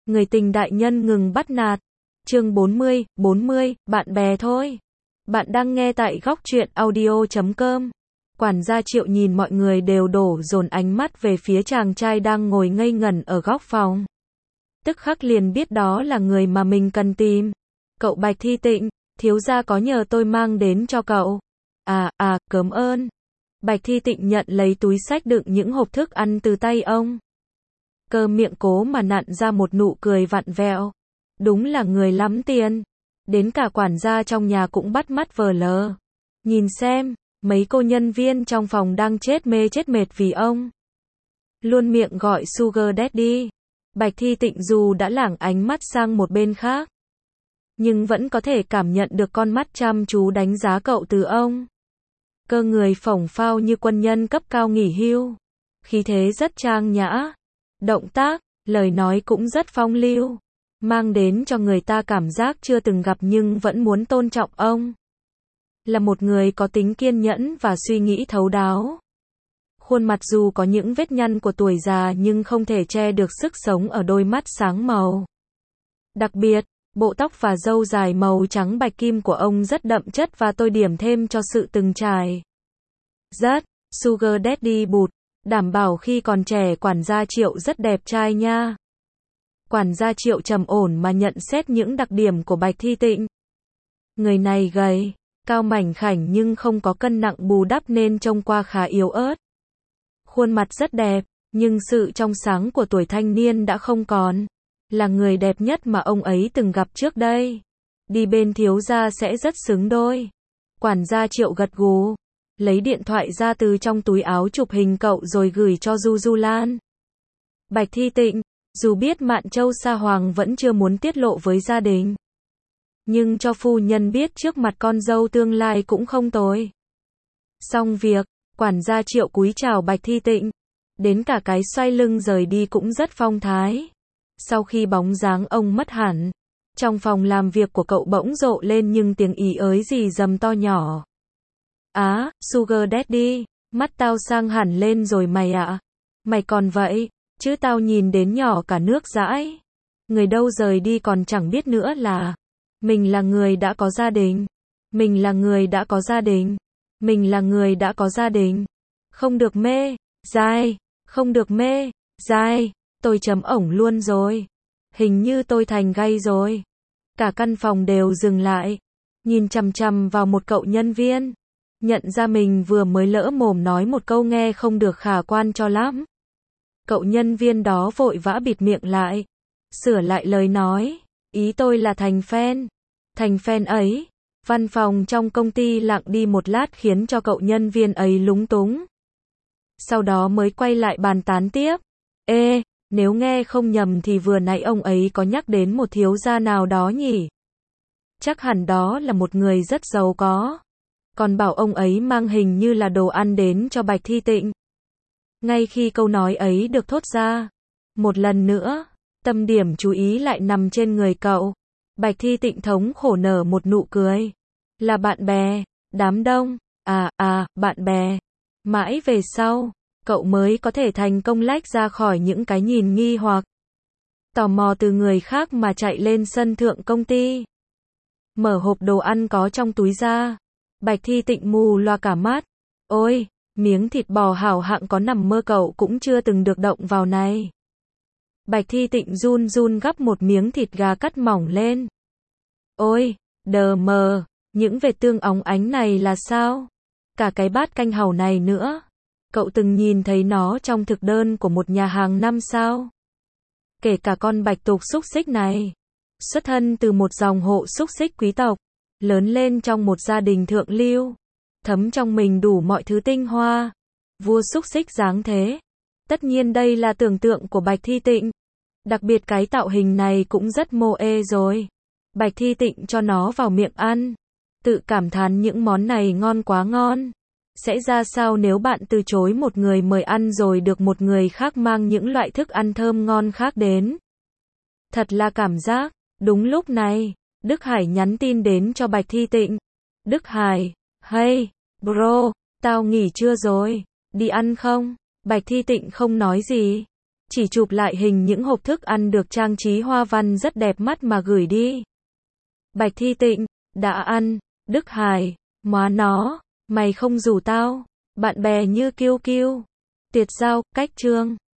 Người tình đại nhân ngừng bắt nạt. Chương 40, bạn bè thôi. Bạn đang nghe tại góc truyện audio.com. Quản gia Triệu nhìn mọi người đều đổ dồn ánh mắt về phía chàng trai đang ngồi ngây ngẩn ở góc phòng. Tức khắc liền biết đó là người mà mình cần tìm. Cậu Bạch Thi Tịnh, thiếu gia có nhờ tôi mang đến cho cậu. Cảm ơn. Bạch Thi Tịnh nhận lấy túi xách đựng những hộp thức ăn từ tay ông. Cơ miệng cố mà nặn ra một nụ cười vặn vẹo. Đúng là người lắm tiền. Đến cả quản gia trong nhà cũng bắt mắt vờ lờ. Nhìn xem, mấy cô nhân viên trong phòng đang chết mê chết mệt vì ông. Luôn miệng gọi Sugar Daddy. Bạch Thi Tịnh dù đã lảng ánh mắt sang một bên khác, nhưng vẫn có thể cảm nhận được con mắt chăm chú đánh giá cậu từ ông. Cơ người phổng phao như quân nhân cấp cao nghỉ hưu. Khí thế rất trang nhã. Động tác, lời nói cũng rất phong lưu. Mang đến cho người ta cảm giác chưa từng gặp nhưng vẫn muốn tôn trọng ông. Là một người có tính kiên nhẫn và suy nghĩ thấu đáo. Khuôn mặt dù có những vết nhăn của tuổi già nhưng không thể che được sức sống ở đôi mắt sáng màu. Đặc biệt, bộ tóc và râu dài màu trắng bạch kim của ông rất đậm chất và tô điểm thêm cho sự từng trải. Rất, Sugar Daddy bụt, đảm bảo khi còn trẻ quản gia Triệu rất đẹp trai nha. Quản gia Triệu trầm ổn mà nhận xét những đặc điểm của Bạch Thi Tịnh. Người này gầy, cao mảnh khảnh nhưng không có cân nặng bù đắp nên trông qua khá yếu ớt. Khuôn mặt rất đẹp, nhưng sự trong sáng của tuổi thanh niên đã không còn. Là người đẹp nhất mà ông ấy từng gặp trước đây. Đi bên thiếu gia sẽ rất xứng đôi. Quản gia Triệu gật gù, lấy điện thoại ra từ trong túi áo chụp hình cậu rồi gửi cho Du Lan. Bạch Thi Tịnh, dù biết Mạn Châu Sa Hoàng vẫn chưa muốn tiết lộ với gia đình, nhưng cho phu nhân biết trước mặt con dâu tương lai cũng không tồi. Xong việc, quản gia Triệu cúi chào Bạch Thi Tịnh. Đến cả cái xoay lưng rời đi cũng rất phong thái. Sau khi bóng dáng ông mất hẳn, trong phòng làm việc của cậu bỗng rộ lên nhưng tiếng ý ới gì dầm to nhỏ. Sugar Daddy, mắt tao sang hẳn lên rồi mày ạ. Mày còn vậy, chứ tao nhìn đến nhỏ cả nước dãi. Người đâu rời đi còn chẳng biết nữa là mình là người đã có gia đình. Mình là người đã có gia đình. Mình là người đã có gia đình. Không được mê, dai. Không được mê, dai. Tôi chấm ổng luôn rồi. Hình như tôi thành gay rồi. Cả căn phòng đều dừng lại, nhìn chằm chằm vào một cậu nhân viên. Nhận ra mình vừa mới lỡ mồm nói một câu nghe không được khả quan cho lắm. Cậu nhân viên đó vội vã bịt miệng lại, sửa lại lời nói. Ý tôi là thành fan. Thành fan ấy. Văn phòng trong công ty lặng đi một lát khiến cho cậu nhân viên ấy lúng túng. Sau đó mới quay lại bàn tán tiếp. Nếu nghe không nhầm thì vừa nãy ông ấy có nhắc đến một thiếu gia nào đó nhỉ? Chắc hẳn đó là một người rất giàu có. Còn bảo ông ấy mang hình như là đồ ăn đến cho Bạch Thi Tịnh. Ngay khi câu nói ấy được thốt ra, một lần nữa, tâm điểm chú ý lại nằm trên người cậu. Bạch Thi Tịnh thống khổ nở một nụ cười. Là bạn bè, đám đông. Bạn bè. Mãi về sau, cậu mới có thể thành công lách ra khỏi những cái nhìn nghi hoặc tò mò từ người khác mà chạy lên sân thượng công ty. Mở hộp đồ ăn có trong túi ra. Bạch Thi Tịnh mù loa cả mắt. Ôi, miếng thịt bò hảo hạng có nằm mơ cậu cũng chưa từng được động vào này. Bạch Thi Tịnh run run gắp một miếng thịt gà cắt mỏng lên. Ôi, đờ mờ, những vệt tương óng ánh này là sao? Cả cái bát canh hàu này nữa. Cậu từng nhìn thấy nó trong thực đơn của một nhà hàng 5 sao. Kể cả con bạch tuộc xúc xích này. Xuất thân từ một dòng hộ xúc xích quý tộc. Lớn lên trong một gia đình thượng lưu. Thấm trong mình đủ mọi thứ tinh hoa. Vua xúc xích dáng thế. Tất nhiên đây là tưởng tượng của Bạch Thi Tịnh. Đặc biệt cái tạo hình này cũng rất mô ê rồi. Bạch Thi Tịnh cho nó vào miệng ăn. Tự cảm thán những món này ngon quá ngon. Sẽ ra sao nếu bạn từ chối một người mời ăn rồi được một người khác mang những loại thức ăn thơm ngon khác đến? Thật là cảm giác. Đúng lúc này, Đức Hải nhắn tin đến cho Bạch Thi Tịnh. Đức Hải, hey, bro, tao nghỉ trưa rồi, đi ăn không? Bạch Thi Tịnh không nói gì, chỉ chụp lại hình những hộp thức ăn được trang trí hoa văn rất đẹp mắt mà gửi đi. Bạch Thi Tịnh, đã ăn. Đức Hải, má nó, mày không rủ tao. Bạn bè như Kiêu Kiêu. Tiệt Giao, cách chương.